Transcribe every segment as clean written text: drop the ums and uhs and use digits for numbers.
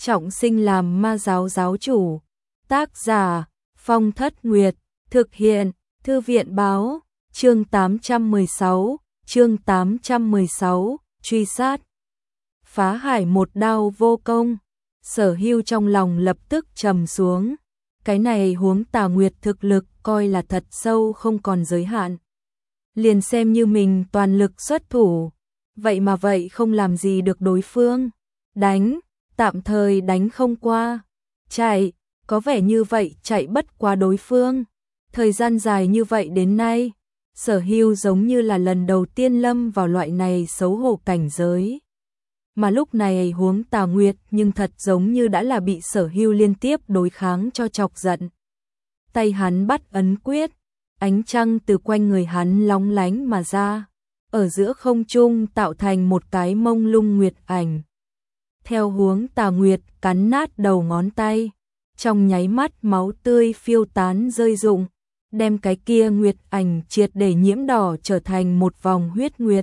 trọng sinh làm ma giáo giáo chủ. Tác giả Phong Thất Nguyệt, thực hiện Thư viện Báo, chương 816, truy sát. Phá hải một đao vô công. Sở Hưu trong lòng lập tức trầm xuống. Cái này huống Tà Nguyệt thực lực coi là thật sâu không còn giới hạn. Liền xem như mình toàn lực xuất thủ, vậy mà vậy không làm gì được đối phương. Đánh, tạm thời đánh không qua. Chạy, có vẻ như vậy chạy bất qua đối phương. Thời gian dài như vậy đến nay, Sở Hưu giống như là lần đầu tiên lâm vào loại này xấu hổ cảnh giới. Mà lúc này huống Tà Nguyệt nhưng thật giống như đã là bị Sở Hưu liên tiếp đối kháng cho chọc giận. Tay hắn bắt ấn quyết, ánh trăng từ quanh người hắn lóng lánh mà ra, ở giữa không trung tạo thành một cái mông lung nguyệt ảnh. Theo huống Tà Nguyệt cắn nát đầu ngón tay, trong nháy mắt máu tươi phiêu tán rơi rụng, đem cái kia nguyệt ảnh triệt để nhiễm đỏ trở thành một vòng huyết nguyệt.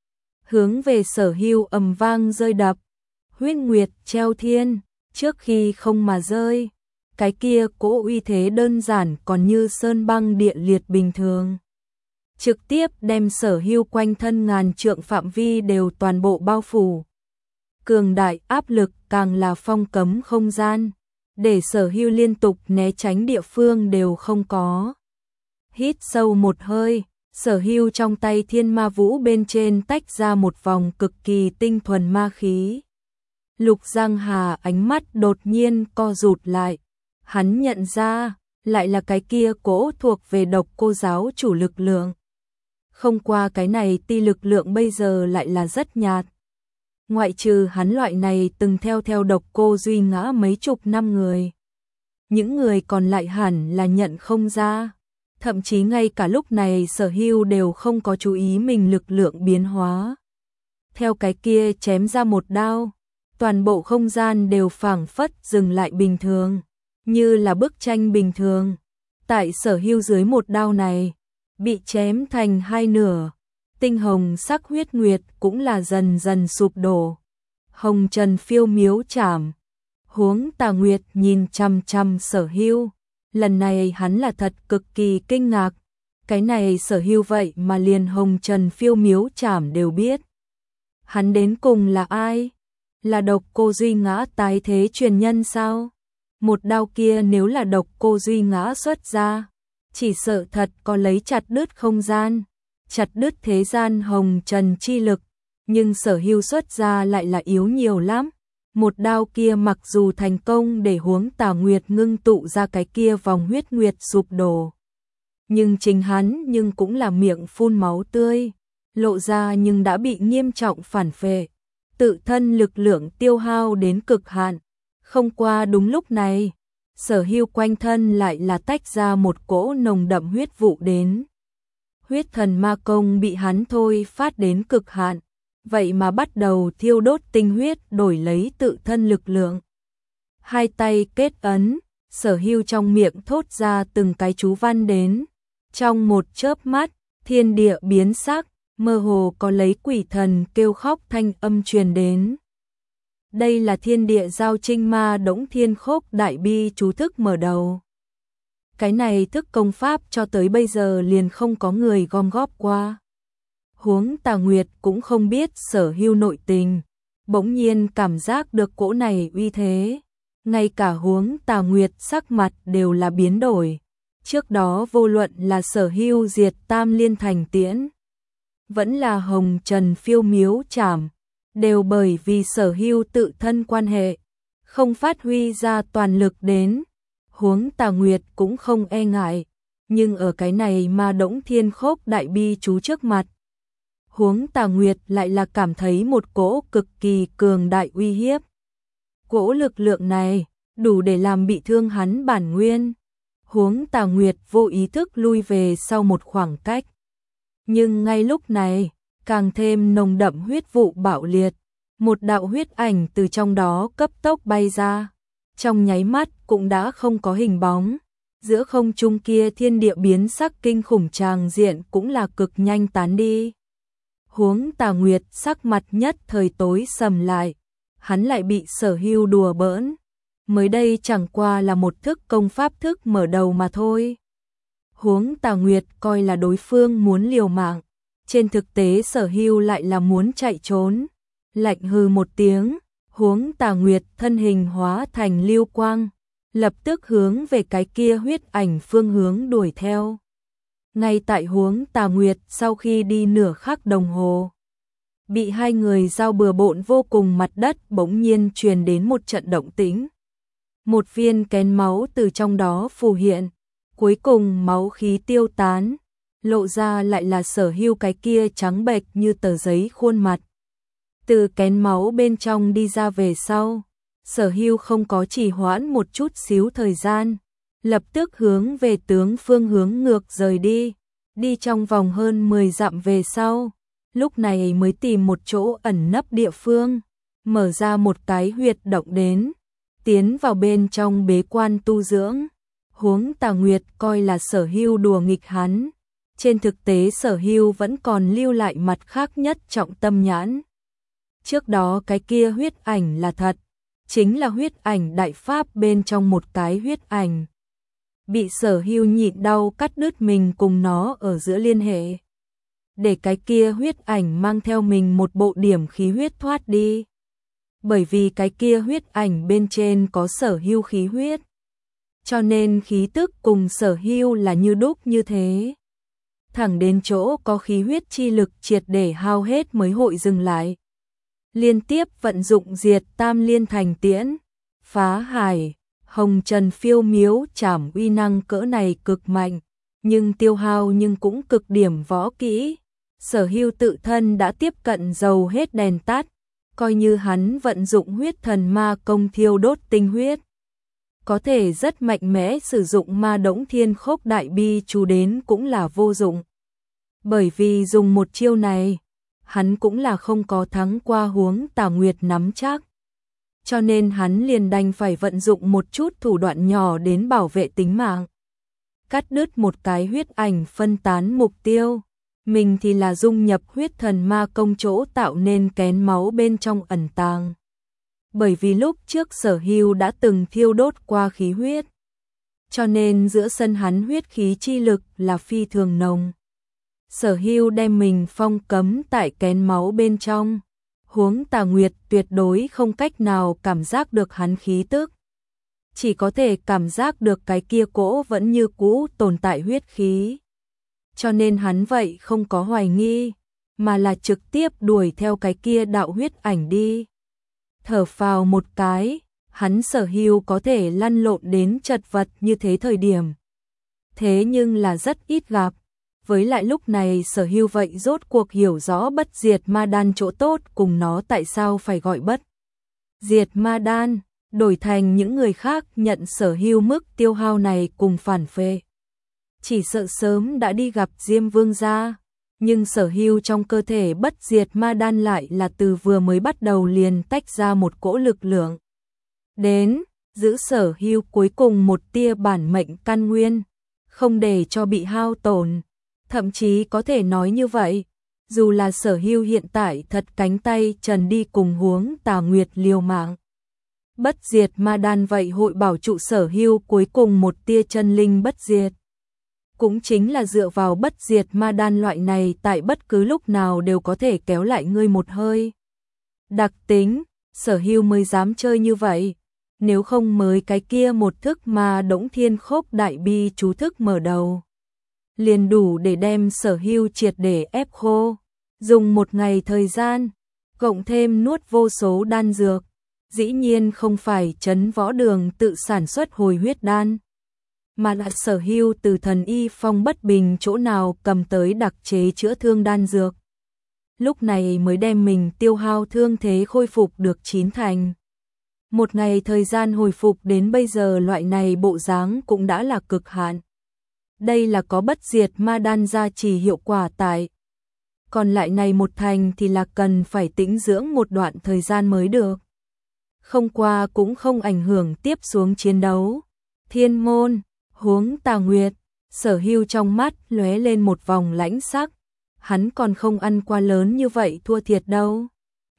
Hướng về Sở Hưu ầm vang rơi đập, huyết nguyệt treo thiên, trước khi không mà rơi. Cái kia cỗ uy thế đơn giản còn như sơn băng địa liệt bình thường. Trực tiếp đem Sở Hưu quanh thân ngàn trượng phạm vi đều toàn bộ bao phủ. Cường đại áp lực càng là phong cấm không gian, để Sở Hưu liên tục né tránh địa phương đều không có. Hít sâu một hơi, Sở Hưu trong tay thiên ma vũ bên trên tách ra một vòng cực kỳ tinh thuần ma khí. Lục Giang Hà ánh mắt đột nhiên co rụt lại. Hắn nhận ra, lại là cái kia cỗ thuộc về Độc Cô giáo chủ lực lượng. Không qua cái này ti lực lượng bây giờ lại là rất nhạt. Ngoại trừ hắn loại này từng theo Độc Cô duy ngã mấy chục năm người. Những người còn lại hẳn là nhận không ra. Thậm chí ngay cả lúc này Sở Hưu đều không có chú ý mình lực lượng biến hóa. Theo cái kia chém ra một đao, toàn bộ không gian đều phảng phất dừng lại bình thường, như là bức tranh bình thường. Tại Sở Hưu dưới một đao này, bị chém thành hai nửa, tinh hồng sắc huyết nguyệt cũng là dần dần sụp đổ. Hồng trần phiêu miếu chảm. Huống Tà Nguyệt nhìn chăm chăm Sở Hưu. Lần này hắn là thật cực kỳ kinh ngạc. Cái này Sở Hưu vậy mà liền hồng trần phiêu miếu chảm đều biết. Hắn đến cùng là ai? Là Độc Cô duy ngã tái thế truyền nhân sao? Một đao kia nếu là Độc Cô duy ngã xuất ra, chỉ sợ thật có lấy chặt đứt không gian, chặt đứt thế gian hồng trần chi lực. Nhưng Sở Hưu xuất ra lại là yếu nhiều lắm. Một đao kia mặc dù thành công để huống Tà Nguyệt ngưng tụ ra cái kia vòng huyết nguyệt sụp đổ, nhưng chính hắn nhưng cũng là miệng phun máu tươi, lộ ra nhưng đã bị nghiêm trọng phản phệ, tự thân lực lượng tiêu hao đến cực hạn. Không qua đúng lúc này, Sở Hưu quanh thân lại là tách ra một cỗ nồng đậm huyết vụ đến. Huyết thần ma công bị hắn thôi phát đến cực hạn, vậy mà bắt đầu thiêu đốt tinh huyết đổi lấy tự thân lực lượng. Hai tay kết ấn, Sở Hưu trong miệng thốt ra từng cái chú văn đến. Trong một chớp mắt, thiên địa biến sắc, mơ hồ có lấy quỷ thần kêu khóc thanh âm truyền đến. Đây là thiên địa giao trinh ma đống thiên khốc đại bi chú thức mở đầu. Cái này thức công pháp cho tới bây giờ liền không có người gom góp qua. Huống Tà Nguyệt cũng không biết Sở Hưu nội tình, bỗng nhiên cảm giác được cỗ này uy thế. Ngay cả huống Tà Nguyệt sắc mặt đều là biến đổi. Trước đó vô luận là Sở Hưu diệt Tam Liên Thành Tiễn, vẫn là hồng trần phiêu miếu chảm, đều bởi vì Sở Hưu tự thân quan hệ, không phát huy ra toàn lực đến. Huống Tà Nguyệt cũng không e ngại, nhưng ở cái này mà đống thiên khốc đại bi chú trước mặt, huống Tà Nguyệt lại là cảm thấy một cỗ cực kỳ cường đại uy hiếp. Cỗ lực lượng này đủ để làm bị thương hắn bản nguyên. Huống Tà Nguyệt vô ý thức lui về sau một khoảng cách. Nhưng ngay lúc này, càng thêm nồng đậm huyết vụ bạo liệt, một đạo huyết ảnh từ trong đó cấp tốc bay ra. Trong nháy mắt cũng đã không có hình bóng. Giữa không trung kia thiên địa biến sắc kinh khủng tràng diện cũng là cực nhanh tán đi. Huống Tà Nguyệt sắc mặt nhất thời tối sầm lại, hắn lại bị Sở Hưu đùa bỡn. Mới đây chẳng qua là một thức công pháp thức mở đầu mà thôi. Huống Tà Nguyệt coi là đối phương muốn liều mạng, trên thực tế Sở Hưu lại là muốn chạy trốn. Lạnh hừ một tiếng, Huống Tà Nguyệt thân hình hóa thành lưu quang, lập tức hướng về cái kia huyết ảnh phương hướng đuổi theo. Ngay tại Huống Tà Nguyệt sau khi đi nửa khắc đồng hồ, bị hai người giao bừa bộn vô cùng, mặt đất bỗng nhiên truyền đến một trận động tĩnh. Một viên kén máu từ trong đó phù hiện, cuối cùng máu khí tiêu tán, lộ ra lại là Sở Hưu cái kia trắng bệch như tờ giấy khuôn mặt. Từ kén máu bên trong đi ra về sau, Sở Hưu không có trì hoãn một chút xíu thời gian, lập tức hướng về tướng phương hướng ngược rời đi, đi trong vòng hơn 10 dặm về sau, lúc này mới tìm một chỗ ẩn nấp địa phương, mở ra một cái huyệt động đến, tiến vào bên trong bế quan tu dưỡng. Huống Tà Nguyệt coi là Sở Hưu đùa nghịch hắn, trên thực tế Sở Hưu vẫn còn lưu lại mặt khác nhất trọng tâm nhãn. Trước đó cái kia huyết ảnh là thật, chính là huyết ảnh đại pháp bên trong một cái huyết ảnh. Bị Sở Hưu nhịn đau cắt đứt mình cùng nó ở giữa liên hệ, để cái kia huyết ảnh mang theo mình một bộ điểm khí huyết thoát đi. Bởi vì cái kia huyết ảnh bên trên có Sở Hưu khí huyết, cho nên khí tức cùng Sở Hưu là như đúc như thế. Thẳng đến chỗ có khí huyết chi lực triệt để hao hết mới hội dừng lại. Liên tiếp vận dụng diệt tam liên thành tiễn, phá hải, hồng trần phiêu miếu trảm uy năng cỡ này cực mạnh, nhưng tiêu hao nhưng cũng cực điểm võ kỹ. Sở Hưu tự thân đã tiếp cận dầu hết đèn tắt, coi như hắn vận dụng huyết thần ma công thiêu đốt tinh huyết, có thể rất mạnh mẽ sử dụng ma đống thiên khốc đại bi chú đến cũng là vô dụng. Bởi vì dùng một chiêu này, hắn cũng là không có thắng qua Huống Tà Nguyệt nắm chắc. Cho nên hắn liền đành phải vận dụng một chút thủ đoạn nhỏ đến bảo vệ tính mạng. Cắt đứt một cái huyết ảnh phân tán mục tiêu, mình thì là dung nhập huyết thần ma công chỗ tạo nên kén máu bên trong ẩn tàng. Bởi vì lúc trước Sở Hưu đã từng thiêu đốt qua khí huyết, cho nên giữa sân hắn huyết khí chi lực là phi thường nồng. Sở Hưu đem mình phong cấm tại kén máu bên trong, Huống Tà Nguyệt tuyệt đối không cách nào cảm giác được hắn khí tức, chỉ có thể cảm giác được cái kia cỗ vẫn như cũ tồn tại huyết khí. Cho nên hắn vậy không có hoài nghi, mà là trực tiếp đuổi theo cái kia đạo huyết ảnh đi. Thở phào một cái, hắn Sở Hưu có thể lăn lộn đến chật vật như thế thời điểm. Thế nhưng là rất ít gặp. Với lại lúc này Sở Hưu vậy rốt cuộc hiểu rõ bất diệt ma đan chỗ tốt cùng nó tại sao phải gọi bất diệt ma đan, đổi thành những người khác nhận Sở Hưu mức tiêu hao này cùng phản phệ, chỉ sợ sớm đã đi gặp Diêm Vương gia. Nhưng Sở Hưu trong cơ thể bất diệt ma đan lại là từ vừa mới bắt đầu liền tách ra một cỗ lực lượng đến, giữ Sở Hưu cuối cùng một tia bản mệnh căn nguyên, không để cho bị hao tổn. Thậm chí có thể nói như vậy, dù là Sở Hưu hiện tại thật cánh tay trần đi cùng Huống Tà Nguyệt liều mạng, bất diệt ma đan vậy hội bảo trụ Sở Hưu cuối cùng một tia chân linh bất diệt. Cũng chính là dựa vào bất diệt ma đan loại này tại bất cứ lúc nào đều có thể kéo lại ngươi một hơi đặc tính, Sở Hưu mới dám chơi như vậy. Nếu không mới cái kia một thức ma đống thiên khốc đại bi chú thức mở đầu, liền đủ để đem Sở Hưu triệt để ép khô. Dùng một ngày thời gian, cộng thêm nuốt vô số đan dược, dĩ nhiên không phải Trấn Võ Đường tự sản xuất hồi huyết đan, mà là Sở Hưu từ thần y Phong Bất Bình chỗ nào cầm tới đặc chế chữa thương đan dược. Lúc này mới đem mình tiêu hao thương thế khôi phục được 9 thành. Một ngày thời gian hồi phục đến bây giờ loại này bộ dáng cũng đã là cực hạn. Đây là có bất diệt ma đan gia trì hiệu quả tại. Còn lại này một thành thì là cần phải tĩnh dưỡng một đoạn thời gian mới được. Không qua cũng không ảnh hưởng tiếp xuống chiến đấu. Thiên môn, Huống Tà Nguyệt, Sở Hưu trong mắt lóe lên một vòng lãnh sắc. Hắn còn không ăn qua lớn như vậy thua thiệt đâu.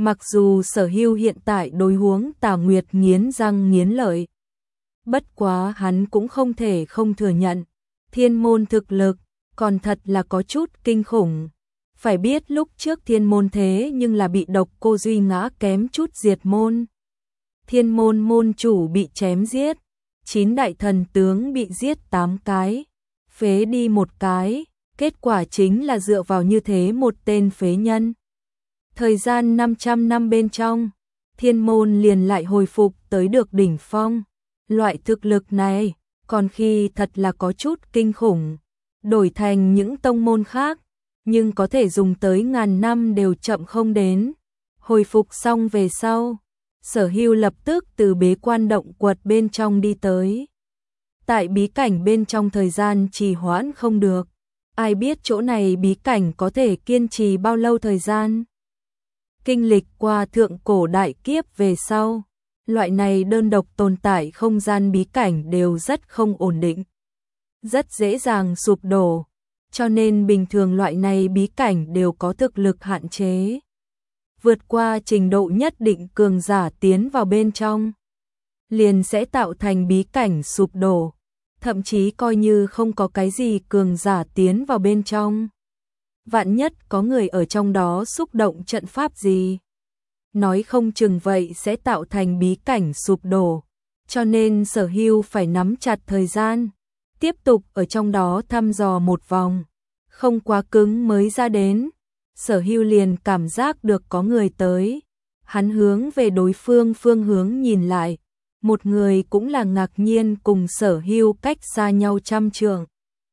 Mặc dù Sở Hưu hiện tại đối huống Tà Nguyệt nghiến răng nghiến lợi, bất quá hắn cũng không thể không thừa nhận, thiên môn thực lực còn thật là có chút kinh khủng. Phải biết lúc trước thiên môn thế nhưng là bị Độc Cô Duy ngã kém chút diệt môn. Thiên môn môn chủ bị chém giết, 9 đại thần tướng bị giết 8 cái, phế đi một cái, kết quả chính là dựa vào như thế một tên phế nhân. Thời gian 500 năm bên trong, thiên môn liền lại hồi phục tới được đỉnh phong. Loại thực lực này, còn khi thật là có chút kinh khủng, đổi thành những tông môn khác, nhưng có thể dùng tới ngàn năm đều chậm không đến. Hồi phục xong về sau, Sở Hưu lập tức từ bế quan động quật bên trong đi tới. Tại bí cảnh bên trong thời gian trì hoãn không được, ai biết chỗ này bí cảnh có thể kiên trì bao lâu thời gian. Kinh lịch qua thượng cổ đại kiếp về sau, loại này đơn độc tồn tại không gian bí cảnh đều rất không ổn định, rất dễ dàng sụp đổ, cho nên bình thường loại này bí cảnh đều có thực lực hạn chế. Vượt qua trình độ nhất định cường giả tiến vào bên trong, liền sẽ tạo thành bí cảnh sụp đổ, thậm chí coi như không có cái gì cường giả tiến vào bên trong. Vạn nhất có người ở trong đó xúc động trận pháp gì, nói không chừng vậy sẽ tạo thành bí cảnh sụp đổ, cho nên Sở Hưu phải nắm chặt thời gian, tiếp tục ở trong đó thăm dò một vòng, không quá cứng mới ra đến. Sở Hưu liền cảm giác được có người tới, hắn hướng về đối phương phương hướng nhìn lại, một người cũng là ngạc nhiên cùng Sở Hưu cách xa nhau 100 trượng.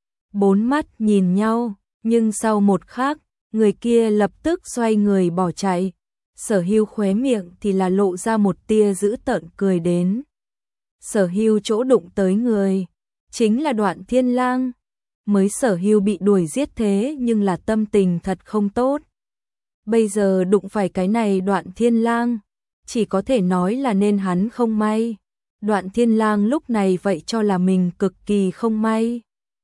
4 mắt nhìn nhau, nhưng sau một khắc, người kia lập tức xoay người bỏ chạy. Sở Hưu khóe miệng thì là lộ ra một tia dữ tợn cười đến. Sở Hưu chỗ đụng tới người, chính là Đoạn Thiên Lang. Mới Sở Hưu bị đuổi giết thế nhưng là tâm tình thật không tốt. Bây giờ đụng phải cái này Đoạn Thiên Lang, chỉ có thể nói là nên hắn không may. Đoạn Thiên Lang lúc này vậy cho là mình cực kỳ không may.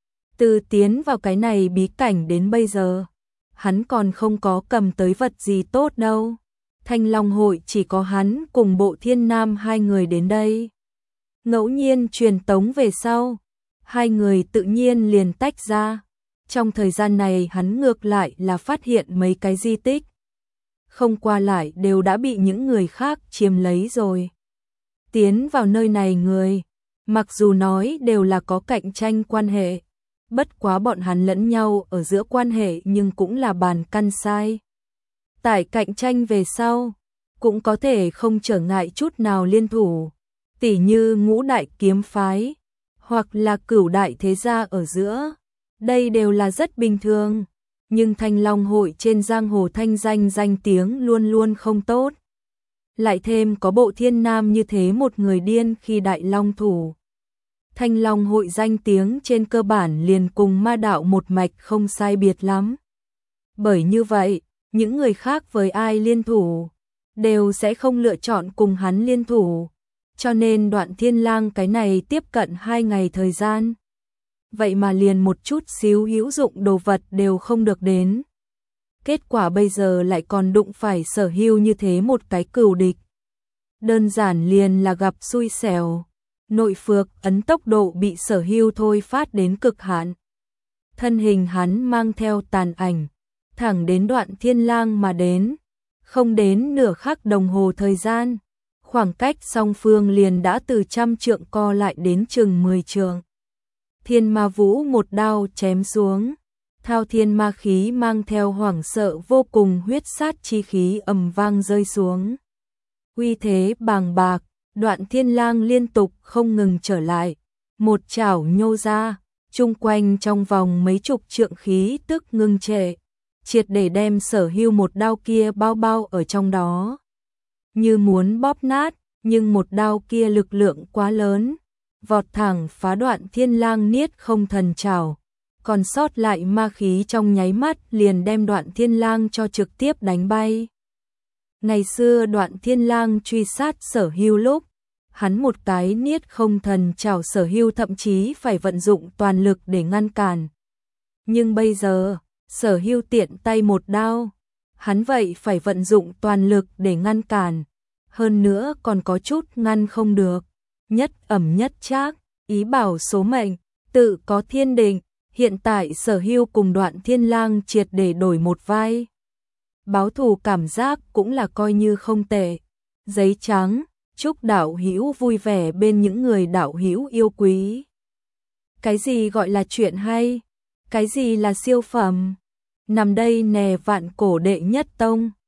Từ tiến vào cái này bí cảnh đến bây giờ, hắn còn không có cầm tới vật gì tốt đâu. Thanh Long hội chỉ có hắn cùng Bộ Thiên Nam hai người đến đây. Ngẫu nhiên truyền tống về sau, hai người tự nhiên liền tách ra. Trong thời gian này hắn ngược lại là phát hiện mấy cái di tích không qua lại đều đã bị những người khác chiếm lấy rồi. Tiến vào nơi này người, mặc dù nói đều là có cạnh tranh quan hệ, bất quá bọn hắn lẫn nhau ở giữa quan hệ nhưng cũng là bàn căn sai. Tại cạnh tranh về sau, cũng có thể không trở ngại chút nào liên thủ, tỉ như Ngũ Đại Kiếm Phái, hoặc là Cửu Đại Thế Gia ở giữa. Đây đều là rất bình thường, nhưng Thanh Long hội trên giang hồ thanh danh tiếng luôn luôn không tốt. Lại thêm có Bộ Thiên Nam như thế một người điên khi đại long thủ. Thanh Long hội danh tiếng trên cơ bản liền cùng ma đạo một mạch không sai biệt lắm. Bởi như vậy, những người khác với ai liên thủ, đều sẽ không lựa chọn cùng hắn liên thủ. Cho nên Đoạn Thiên Lang cái này tiếp cận 2 ngày thời gian. Vậy mà liền một chút xíu hữu dụng đồ vật đều không được đến. Kết quả bây giờ lại còn đụng phải Sở Hưu như thế một cái cừu địch. Đơn giản liền là gặp xui xẻo. Nội phược ấn tốc độ bị Sở Hưu thôi phát đến cực hạn. Thân hình hắn mang theo tàn ảnh, thẳng đến Đoạn Thiên Lang mà đến. Không đến nửa khắc đồng hồ thời gian, khoảng cách song phương liền đã từ 100 trượng co lại đến chừng 10 trượng. Thiên Ma Vũ một đao chém xuống, thao thiên ma khí mang theo hoảng sợ vô cùng huyết sát chi khí ầm vang rơi xuống. Uy thế bàng bạc, Đoạn Thiên Lang liên tục không ngừng trở lại, một chảo nhô ra, chung quanh trong vòng mấy chục trượng khí tức ngưng trệ, triệt để đem Sở Hưu một đao kia bao bao ở trong đó. Như muốn bóp nát, nhưng một đao kia lực lượng quá lớn, vọt thẳng phá Đoạn Thiên Lang niết không thần trảo, còn sót lại ma khí trong nháy mắt liền đem Đoạn Thiên Lang cho trực tiếp đánh bay. Ngày xưa Đoạn Thiên Lang truy sát Sở Hưu lúc, hắn một cái niết không thần trảo Sở Hưu thậm chí phải vận dụng toàn lực để ngăn cản. Nhưng bây giờ, Sở Hưu tiện tay một đao, hắn vậy phải vận dụng toàn lực để ngăn cản, hơn nữa còn có chút ngăn không được. Nhất ẩm nhất trác, ý bảo số mệnh, tự có thiên định, hiện tại Sở Hưu cùng Đoạn Thiên Lang triệt để đổi một vai. Báo thù cảm giác cũng là coi như không tệ. Giấy trắng, chúc đạo hữu vui vẻ bên những người đạo hữu yêu quý. Cái gì gọi là chuyện hay? Cái gì là siêu phẩm? Nằm đây nè vạn cổ đệ nhất tông.